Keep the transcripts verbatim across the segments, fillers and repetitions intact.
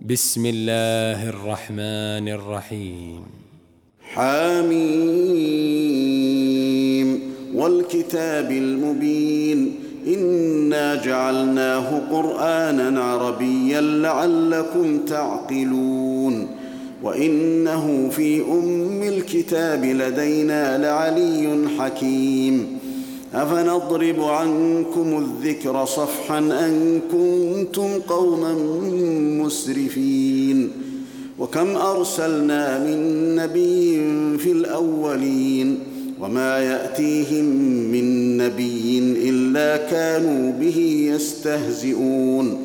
بسم الله الرحمن الرحيم. حميم والكتاب المبين إنا جعلناه قرآنا عربيا لعلكم تعقلون وإنه في أم الكتاب لدينا لعلي حكيم أفنضرب عنكم الذكر صفحا أن كنتم قوما مسرفين وكم أرسلنا من نبي في الأولين وما يأتيهم من نبي إلا كانوا به يستهزئون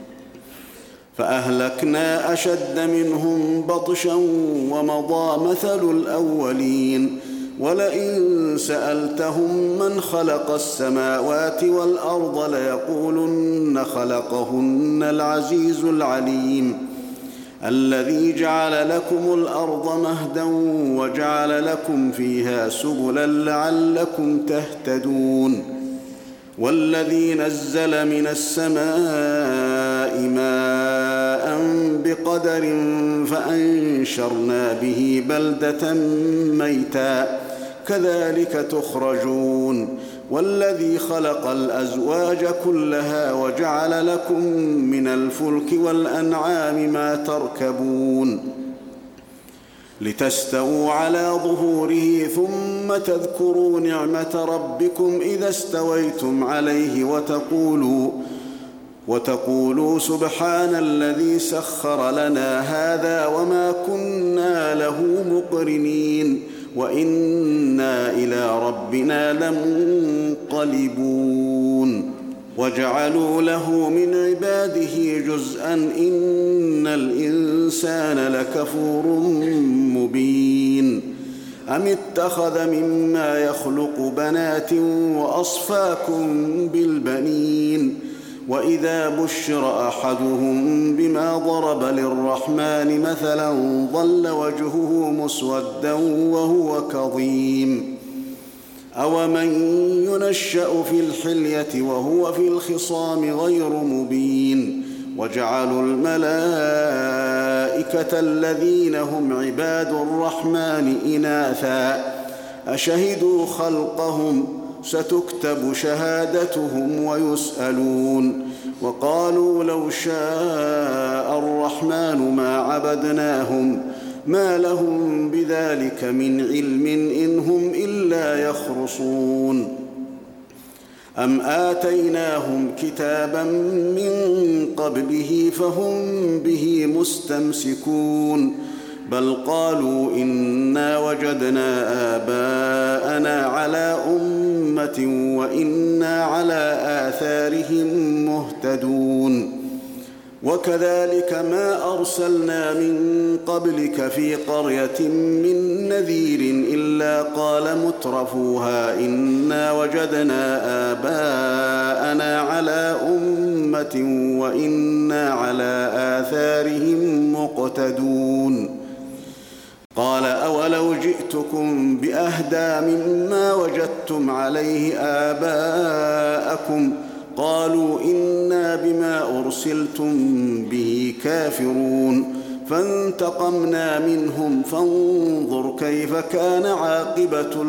فأهلكنا أشد منهم بطشا ومضى مثل الأولين ولئن سألتهم من خلق السماوات والأرض ليقولن خلقهن العزيز العليم الذي جعل لكم الأرض مهدا وجعل لكم فيها سبلا لعلكم تهتدون والذي نزل من السماء ماء بقدر فأنشرنا به بلدة ميتا كذلك تخرجون والذي خلق الأزواج كلها وجعل لكم من الفلك والأنعام ما تركبون لتستووا على ظهوره ثم تذكروا نعمة ربكم إذا استويتم عليه وتقولوا وتقولوا سبحان الذي سخر لنا هذا وما كنا له مقرنين وإنا إلى ربنا لمنقلبون وجعلوا له من عباده جزءا إن الإنسان لكفور مبين أم اتخذ مما يخلق بنات وأصفاكم بالبنين وإذا بشر أحدهم بما ضرب للرحمن مثلا ظل وجهه مسودا وهو كظيم أومن ينشأ في الحلية وهو في الخصام غير مبين وجعلوا الملائكة الذين هم عباد الرحمن إناثا أشهدوا خلقهم ستكتب شهادتهم ويسألون وقالوا لو شاء الرحمن ما عبدناهم ما لهم بذلك من علم إن هم إلا يخرصون أم آتيناهم كتابا من قبله فهم به مستمسكون بل قالوا إنا وجدنا آباءنا على أمة وإنا على آثارهم مهتدون وكذلك ما أرسلنا من قبلك في قرية من نذير إلا قال مترفوها إنا وجدنا آباءنا على أمة وإنا على آثارهم مقتدون قال أولو جئتكم بأهدى مما وجدتم عليه آباءكم قالوا إنا بما أرسلتم به كافرون فانتقمنا منهم فانظر كيف كان عاقبة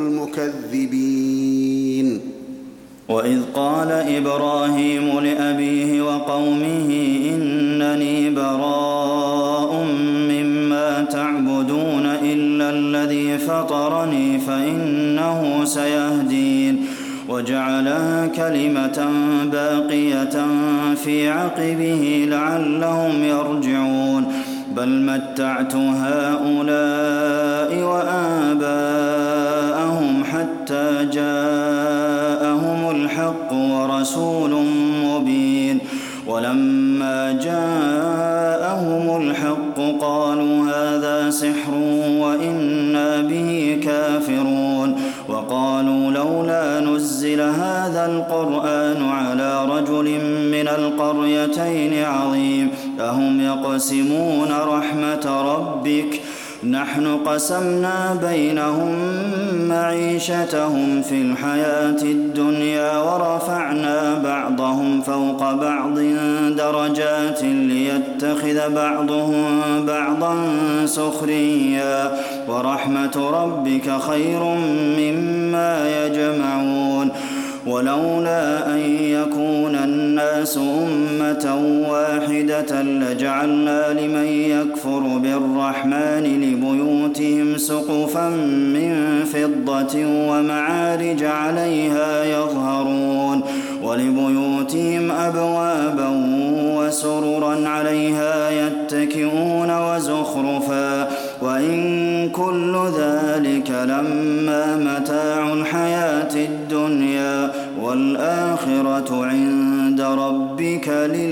المكذبين وإذ قال إبراهيم لأبيه وقومه إنني براء مما تعبدون إلا الذي فطرني فإنه سيهدين وجعلها كلمة باقية في عقبه لعلهم يرجعون بل متعت هؤلاء وآباءهم حتى جاءهم الحق ورسول مبين ولما جاءهم الحق قالوا هذا سحر وإنا به كافرون وقالوا لولا نزل هذا القرآن على رجل من القريتين عظيم أهم يقسمون رحمة ربك نحن قسمنا بينهم معيشتهم في الحياة الدنيا ورفعنا بعضهم فوق بعض درجات ليتخذ بعضهم بعضا سخريا ورحمة ربك خير مما يجمعون ولولا أن يكون الناس أمة واحدة لجعلنا لمن يكفر بالرحمن لبيوتهم سقفا من فضة ومعارج عليها يظهرون ولبيوتهم أبوابا وسررا عليها يتكئون وزخرفا وإن كل ذلك لما متاع الحياة الدنيا والآخرة عند ربك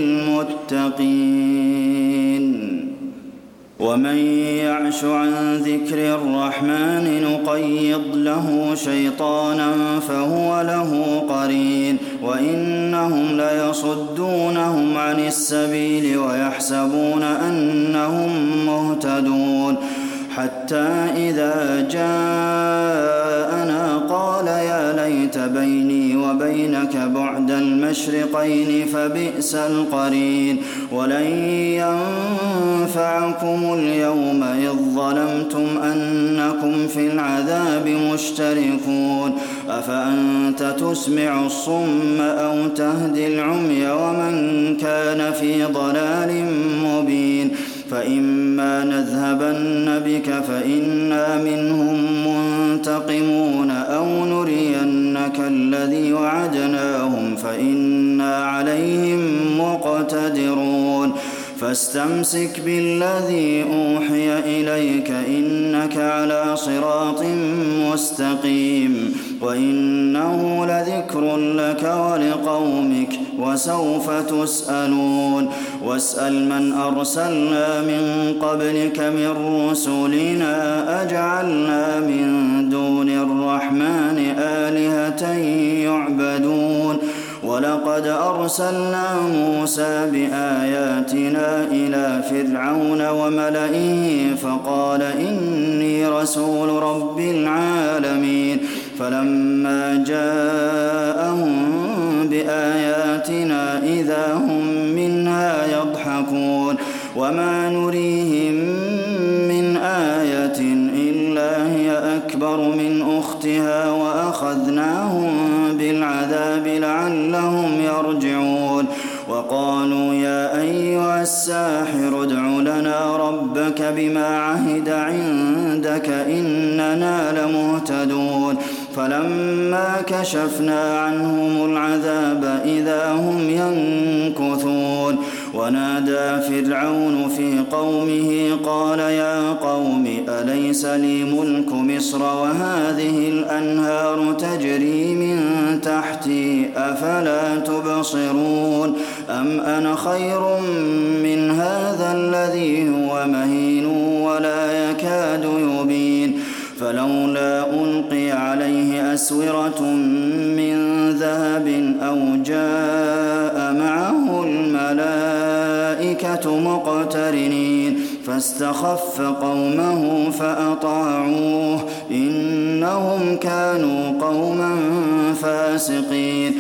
للمتقين ومن يعش عن ذكر الرحمن نقيض له شيطانا فهو له قرين وإنهم ليصدونهم عن السبيل ويحسبون أنهم مهتدون حتى إذا جاءنا قال يا ليت بيني وبينك بعد المشرقين فبئس القرين ولن ينفعكم اليوم إذ ظلمتم أنكم في العذاب مشتركون أفأنت تسمع الصم أو تهدي العمي ومن كان في ضلال مبين فإما نذهبن بك فإنا منهم منتقمون أو نرينك الذي وعدناهم فإنا عليهم مقتدرون فاستمسك بالذي أوحي إليك إنك على صراط مستقيم وإنه لذكر لك ولقومك وسوف تسألون واسأل من أرسلنا من قبلك من رسلنا أجعلنا من دون الرحمن آلهة يعبدون ولقد أرسلنا موسى بآياتنا إلى فرعون وملئه فقال إني رسول رب العالمين فلما جاءهم بآياتنا إذا هم منها يضحكون وما نريهم من آية إلا هي أكبر من أختها وأخذناهم بالعذاب لعلهم يرجعون وقالوا يا أيها الساحر ادع لنا ربك بما عهد عندك إننا لمهتدون فلما كشفنا عنهم العذاب إذا هم ينكثون ونادى فرعون في قومه قال يا قوم أليس لي ملك مصر وهذه الأنهار تجري من تحتي أفلا تبصرون أم أنا خير من هذا الذي هو مهين ولا يكاد يبين فلولا ألقي عليه أسورة من ذهب أو جاء معه الملائكة مقترنين فاستخف قومه فأطاعوه إنهم كانوا قوما فاسقين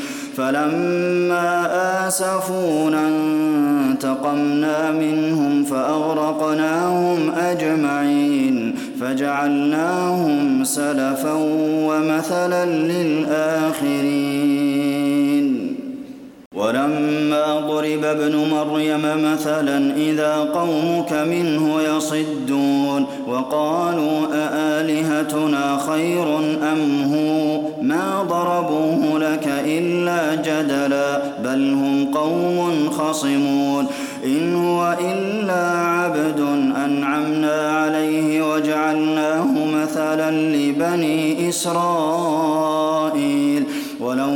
فلما آسفونا انتقمنا منهم فأغرقناهم أجمعين فجعلناهم سلفا ومثلا للآخرين ولما ضرب ابن مريم مثلا إذا قومك منه يصدون وقالوا أآلهتنا خير أم هو ما ضربوه لك إلا جدلا بل هم قوم خصمون إن هو إلا عبد أنعمنا عليه وجعلناه مثلا لبني إسرائيل ولو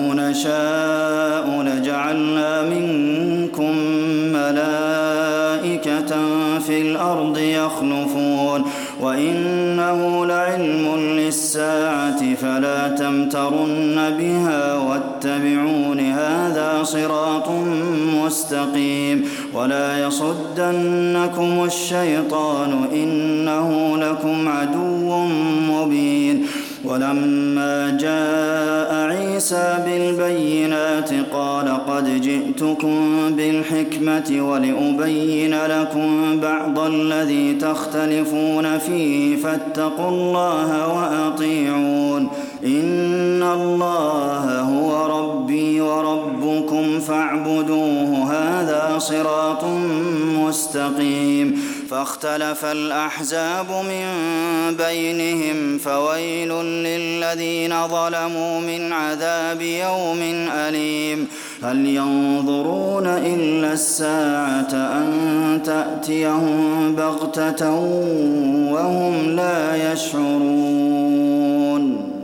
نشاء لجعلنا منكم ملائكة في الأرض يخلفون وإنه لعلم للساعة فلا تمترن بها واتبعون هذا صراط مستقيم ولا يصدنكم الشيطان إنه لكم عدو مبين ولما جاء عيسى بالبينات قال قد جئتكم بالحكمة ولأبين لكم بعض الذي تختلفون فيه فاتقوا الله وأطيعون إن الله هو ربي وربكم فاعبدوه هذا صراط مستقيم فاختلف الأحزاب من بينهم فويل للذين ظلموا من عذاب يوم أليم هل ينظرون إلا الساعة أن تأتيهم بغتة وهم لا يشعرون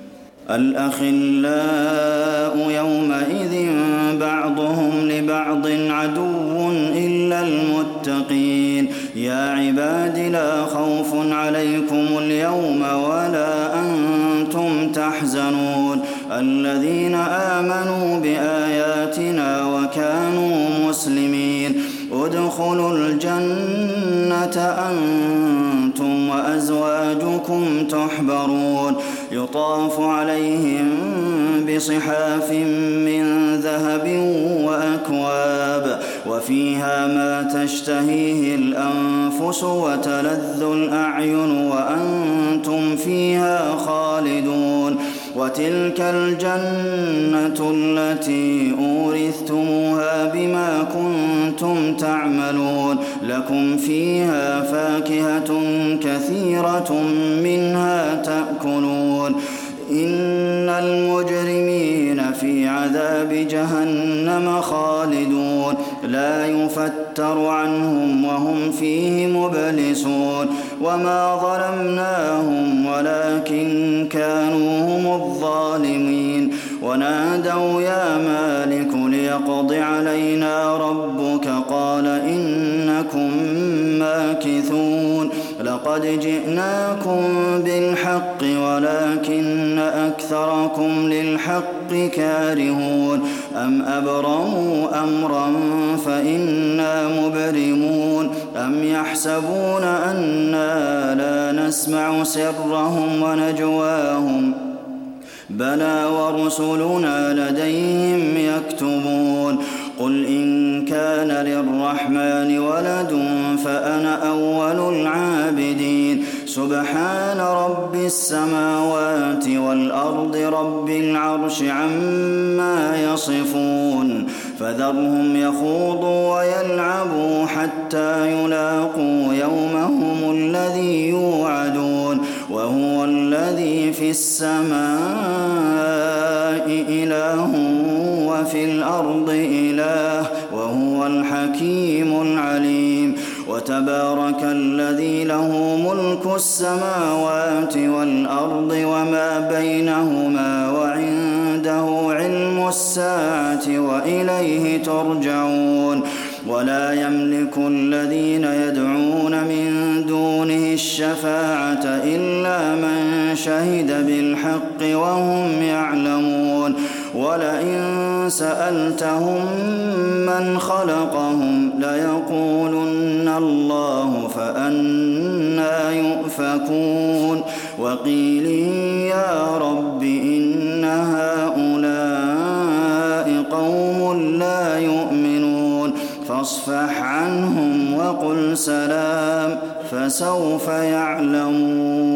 الأخلاء يومئذ بعضهم لبعض عدو إلا المتقين يا عباد لا خوف عليكم اليوم ولا أنتم تحزنون الذين آمنوا بآياتنا وكانوا مسلمين ادخلوا الجنة أنتم وأزواجكم تحبرون يطاف عليهم بصحاف من ذهب وأكواب وفيها ما تشتهيه الأنفس وتلذ الأعين وأنتم فيها خالدون وتلك الجنة التي أورثتموها بما كنتم تعملون لكم فيها فاكهة كثيرة منها تأكلون إن المجرمين في عذاب جهنم خالدون لا يفتر عنهم وهم فيه مبلسون وما ظلمناهم ولكن كانوا هم الظالمين ونادوا يا مالك ليقض علينا ربك قال إنكم ماكثون لقد جئناكم بالحق ولكن أكثركم للحق كارهون أم أبرموا أمرا فإنا مبرمون أم يحسبون أنا لا نسمع سرهم ونجواهم بلى ورسلنا لديهم يكتبون قل إن كان للرحمن ولد فأنا أول العابدين سبحان رب السماوات والأرض رب العرش عما يصفون فذرهم يخوضوا ويلعبوا حتى يلاقوا يومهم الذي يوعدون وهو الذي في السماء إله وفي الأرض إله وهو الحكيم العليم وتبارك الذي له ملك السماوات والأرض وما بينهما وعنده علم الساعة وإليه ترجعون ولا يملك الذين يدعون من دونه الشفاعة إلا من شهد بالحق وهم يعلمون ولئن سألتهم من خلقهم ليقولن الله فأنى يؤفكون وقيل يا رب إن هؤلاء قوم لا يؤمنون فاصفح عنهم وقل سلام فسوف يعلمون